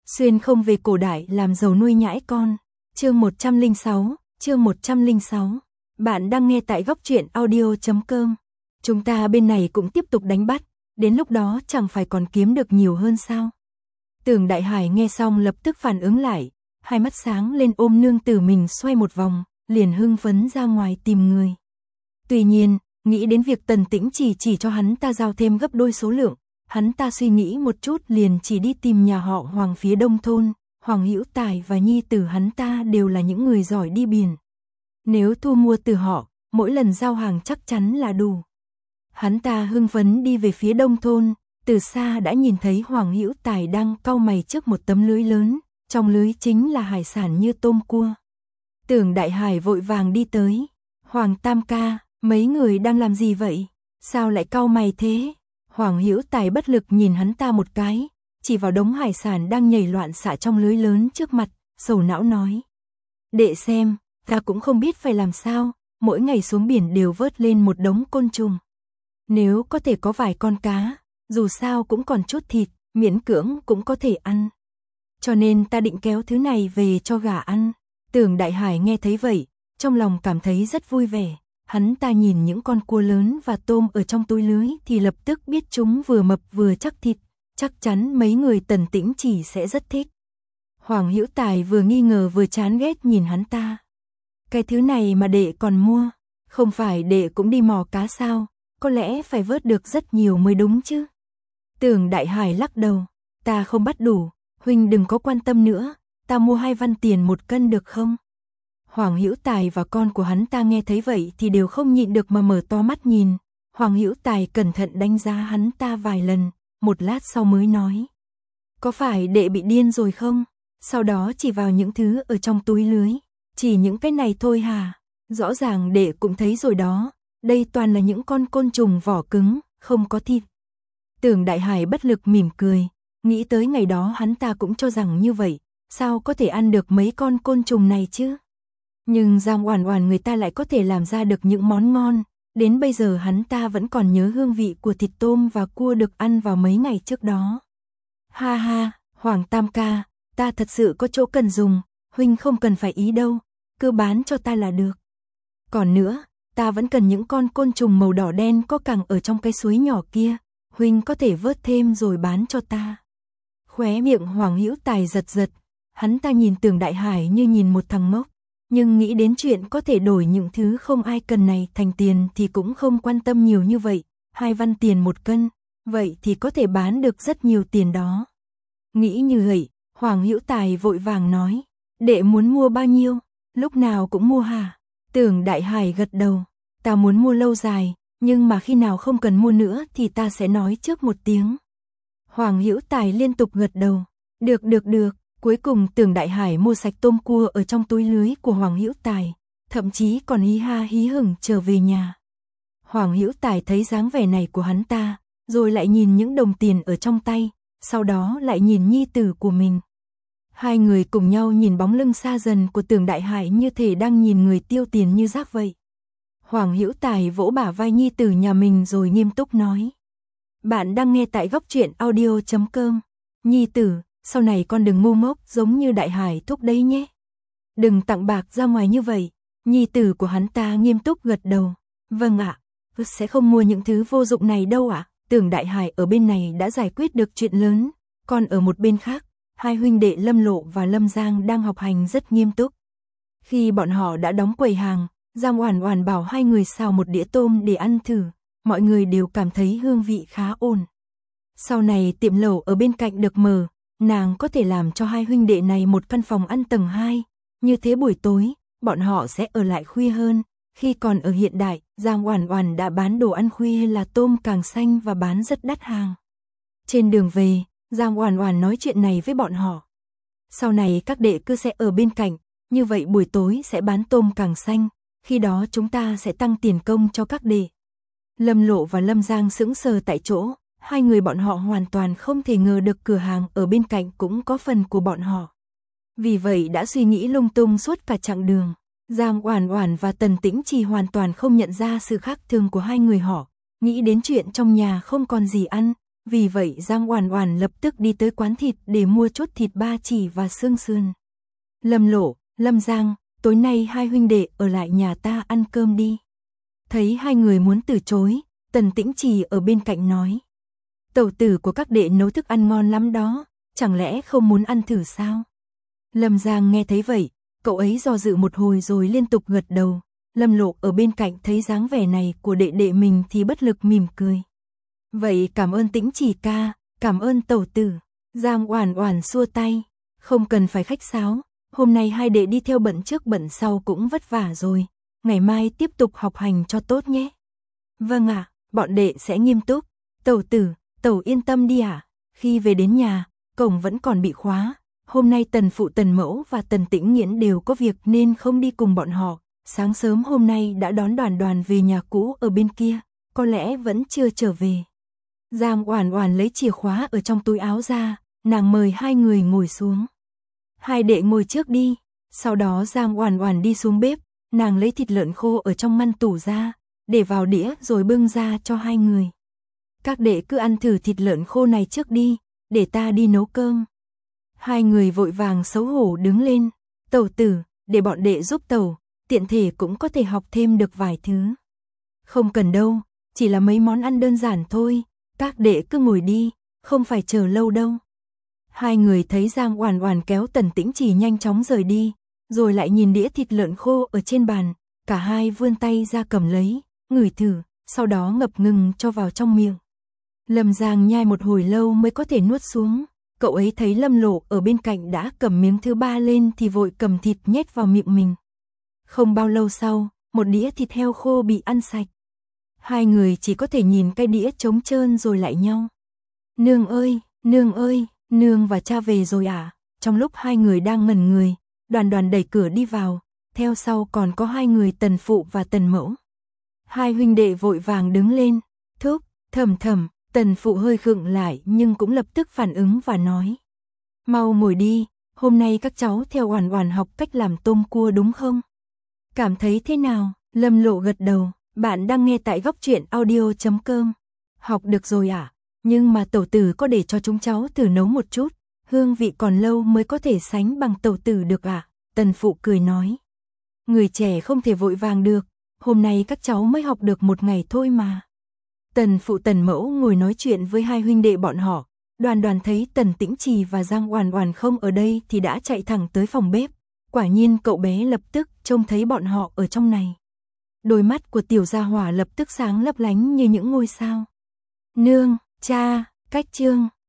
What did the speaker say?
Xuyên không về cổ đại làm giàu nuôi nhãi con. Chương 106. Bạn đang nghe tại góc truyện audio.com. Chúng ta bên này cũng tiếp tục đánh bắt, đến lúc đó chẳng phải còn kiếm được nhiều hơn sao? Tưởng Đại Hải nghe xong lập tức phản ứng lại, hai mắt sáng lên ôm nương tử mình xoay một vòng, liền hưng phấn ra ngoài tìm người. Tuy nhiên, nghĩ đến việc Tần Tĩnh chỉ cho hắn ta giao thêm gấp đôi số lượng, hắn ta suy nghĩ một chút liền chỉ đi tìm nhà họ Hoàng phía đông thôn. Hoàng Hữu Tài và nhi tử hắn ta đều là những người giỏi đi biển. Nếu thu mua từ họ, mỗi lần giao hàng chắc chắn là đủ. Hắn ta hưng phấn đi về phía đông thôn, từ xa đã nhìn thấy Hoàng Hữu Tài đang cau mày trước một tấm lưới lớn, trong lưới chính là hải sản như tôm cua. Tưởng Đại Hải vội vàng đi tới. Hoàng Tam ca, mấy người đang làm gì vậy? Sao lại cau mày thế? Hoàng Hữu Tài bất lực nhìn hắn ta một cái, chỉ vào đống hải sản đang nhảy loạn xạ trong lưới lớn trước mặt, sầu não nói. Đệ xem, ta cũng không biết phải làm sao, mỗi ngày xuống biển đều vớt lên một đống côn trùng. Nếu có thể có vài con cá, dù sao cũng còn chút thịt, miễn cưỡng cũng có thể ăn. Cho nên ta định kéo thứ này về cho gà ăn. Tưởng Đại Hải nghe thấy vậy, trong lòng cảm thấy rất vui vẻ. Hắn ta nhìn những con cua lớn và tôm ở trong túi lưới thì lập tức biết chúng vừa mập vừa chắc thịt, chắc chắn mấy người Tần Tĩnh chỉ sẽ rất thích. Hoàng Hữu Tài vừa nghi ngờ vừa chán ghét nhìn hắn ta. Cái thứ này mà đệ còn mua, không phải đệ cũng đi mò cá sao, có lẽ phải vớt được rất nhiều mới đúng chứ. Tưởng Đại Hải lắc đầu, ta không bắt đủ, huynh đừng có quan tâm nữa, ta mua 2 văn tiền 1 cân được không? Hoàng Hữu Tài và con của hắn ta nghe thấy vậy thì đều không nhịn được mà mở to mắt nhìn. Hoàng Hữu Tài cẩn thận đánh giá hắn ta vài lần, một lát sau mới nói. Có phải đệ bị điên rồi không? Sau đó chỉ vào những thứ ở trong túi lưới. Chỉ những cái này thôi hả? Rõ ràng đệ cũng thấy rồi đó. Đây toàn là những con côn trùng vỏ cứng, không có thịt. Tưởng Đại Hải bất lực mỉm cười. Nghĩ tới ngày đó hắn ta cũng cho rằng như vậy. Sao có thể ăn được mấy con côn trùng này chứ? Nhưng Giang Oản Oản người ta lại có thể làm ra được những món ngon. Đến bây giờ hắn ta vẫn còn nhớ hương vị của thịt tôm và cua được ăn vào mấy ngày trước đó. Ha ha, Hoàng Tam ca, ta thật sự có chỗ cần dùng, huynh không cần phải ý đâu, cứ bán cho ta là được. Còn nữa, ta vẫn cần những con côn trùng màu đỏ đen có cẳng ở trong cái suối nhỏ kia, huynh có thể vớt thêm rồi bán cho ta. Khóe miệng Hoàng Hữu Tài giật giật, hắn ta nhìn Tưởng Đại Hải như nhìn một thằng ngốc. Nhưng nghĩ đến chuyện có thể đổi những thứ không ai cần này thành tiền thì cũng không quan tâm nhiều như vậy. 2 văn tiền 1 cân, vậy thì có thể bán được rất nhiều tiền đó. Nghĩ như vậy, Hoàng Hữu Tài vội vàng nói, đệ muốn mua bao nhiêu, lúc nào cũng mua hả? Tưởng Đại Hải gật đầu, ta muốn mua lâu dài, nhưng mà khi nào không cần mua nữa thì ta sẽ nói trước một tiếng. Hoàng Hữu Tài liên tục gật đầu, được. Cuối cùng Tưởng Đại Hải mua sạch tôm cua ở trong túi lưới của Hoàng Hữu Tài, thậm chí còn hí ha hí hửng trở về nhà. Hoàng Hữu Tài thấy dáng vẻ này của hắn ta, rồi lại nhìn những đồng tiền ở trong tay, sau đó lại nhìn nhi tử của mình. Hai người cùng nhau nhìn bóng lưng xa dần của Tưởng Đại Hải như thể đang nhìn người tiêu tiền như rác vậy. Hoàng Hữu Tài vỗ bả vai nhi tử nhà mình rồi nghiêm túc nói. Bạn đang nghe tại góc truyện audio.com. Nhi tử, sau này con đừng ngu ngốc giống như Đại Hải thúc đấy nhé. Đừng tặng bạc ra ngoài như vậy. Nhi tử của hắn ta nghiêm túc gật đầu. Vâng ạ, sẽ không mua những thứ vô dụng này đâu ạ. Tưởng Đại Hải ở bên này đã giải quyết được chuyện lớn. Còn ở một bên khác, hai huynh đệ Lâm Lộ và Lâm Giang đang học hành rất nghiêm túc. Khi bọn họ đã đóng quầy hàng, Giang Oản Oản bảo hai người xào một đĩa tôm để ăn thử. Mọi người đều cảm thấy hương vị khá ổn. Sau này tiệm lẩu ở bên cạnh được mở, nàng có thể làm cho hai huynh đệ này một căn phòng ăn tầng 2, như thế buổi tối, bọn họ sẽ ở lại khuya hơn. Khi còn ở hiện đại, Giang Oản Oản đã bán đồ ăn khuya là tôm càng xanh và bán rất đắt hàng. Trên đường về, Giang Oản Oản nói chuyện này với bọn họ. Sau này các đệ cứ sẽ ở bên cạnh, như vậy buổi tối sẽ bán tôm càng xanh, khi đó chúng ta sẽ tăng tiền công cho các đệ. Lâm Lộ và Lâm Giang sững sờ tại chỗ. Hai người bọn họ hoàn toàn không thể ngờ được cửa hàng ở bên cạnh cũng có phần của bọn họ. Vì vậy đã suy nghĩ lung tung suốt cả chặng đường. Giang Oản Oản và Tần Tĩnh Trì hoàn toàn không nhận ra sự khác thường của hai người họ. Nghĩ đến chuyện trong nhà không còn gì ăn, Vì vậy Giang Oản Oản lập tức đi tới quán thịt để mua chút thịt ba chỉ và xương sườn. Lâm Lộ, Lâm Giang, tối nay hai huynh đệ ở lại nhà ta ăn cơm đi. Thấy hai người muốn từ chối, Tần Tĩnh Trì ở bên cạnh nói. Tẩu tử của các đệ nấu thức ăn ngon lắm đó, chẳng lẽ không muốn ăn thử sao? Lâm Giang nghe thấy vậy, cậu ấy do dự một hồi rồi liên tục gật đầu. Lâm Lộ ở bên cạnh thấy dáng vẻ này của đệ đệ mình thì bất lực mỉm cười. Vậy cảm ơn Tĩnh Trì ca, cảm ơn tẩu tử. Giang Oản Oản xua tay, không cần phải khách sáo, hôm nay hai đệ đi theo bận trước bận sau cũng vất vả rồi, ngày mai tiếp tục học hành cho tốt nhé. Vâng ạ, bọn đệ sẽ nghiêm túc. Tẩu tử, tẩu yên tâm đi ạ. Khi về đến nhà, cổng vẫn còn bị khóa. Hôm nay Tần phụ Tần mẫu và Tần Tĩnh Nghiễn đều có việc nên không đi cùng bọn họ. Sáng sớm hôm nay đã đón Đoàn Đoàn về nhà cũ ở bên kia, có lẽ vẫn chưa trở về. Giang Oản Oản lấy chìa khóa ở trong túi áo ra, nàng mời hai người ngồi xuống. Hai đệ ngồi trước đi. Sau đó Giang Oản Oản đi xuống bếp, nàng lấy thịt lợn khô ở trong ngăn tủ ra, để vào đĩa rồi bưng ra cho hai người. Các đệ cứ ăn thử thịt lợn khô này trước đi, để ta đi nấu cơm. Hai người vội vàng xấu hổ đứng lên. Tẩu tử, để bọn đệ giúp tẩu, tiện thể cũng có thể học thêm được vài thứ. Không cần đâu, chỉ là mấy món ăn đơn giản thôi, các đệ cứ ngồi đi, không phải chờ lâu đâu. Hai người thấy Giang Oản Oản kéo Tần Tĩnh Trì nhanh chóng rời đi, rồi lại nhìn đĩa thịt lợn khô ở trên bàn, cả hai vươn tay ra cầm lấy, ngửi thử, sau đó ngập ngừng cho vào trong miệng. Lâm Giang nhai một hồi lâu mới có thể nuốt xuống, cậu ấy thấy Lâm Lộ ở bên cạnh đã cầm miếng thứ ba lên thì vội cầm thịt nhét vào miệng mình. Không bao lâu sau, một đĩa thịt heo khô bị ăn sạch. Hai người chỉ có thể nhìn cái đĩa trống trơn rồi lại nhau. Nương ơi, nương và cha về rồi à? Trong lúc hai người đang ngẩn người, Đoàn Đoàn đẩy cửa đi vào, theo sau còn có hai người Tần phụ và Tần mẫu. Hai huynh đệ vội vàng đứng lên, thúc, thầm, Tần phụ hơi khựng lại nhưng cũng lập tức phản ứng và nói. Mau ngồi đi, hôm nay các cháu theo Oản Oản học cách làm tôm cua đúng không? Cảm thấy thế nào? Lâm Lộ gật đầu, bạn đang nghe tại goctruyện.audio.com. Học được rồi à? Nhưng mà tẩu tử có để cho chúng cháu thử nấu một chút, hương vị còn lâu mới có thể sánh bằng tẩu tử được à? Tần phụ cười nói. Người trẻ không thể vội vàng được, hôm nay các cháu mới học được một ngày thôi mà. Tần phụ Tần mẫu ngồi nói chuyện với hai huynh đệ bọn họ, Đoàn Đoàn thấy Tần Tĩnh Trì và Giang Oản Oản không ở đây thì đã chạy thẳng tới phòng bếp, quả nhiên cậu bé lập tức trông thấy bọn họ ở trong này. Đôi mắt của tiểu gia hỏa lập tức sáng lấp lánh như những ngôi sao. Nương, cha, cách chương.